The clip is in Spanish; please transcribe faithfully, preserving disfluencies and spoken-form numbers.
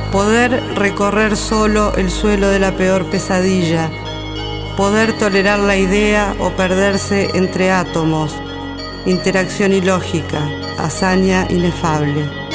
Poder recorrer solo el suelo de la peor pesadilla, poder tolerar la idea o perderse entre átomos, interacción ilógica, hazaña inefable.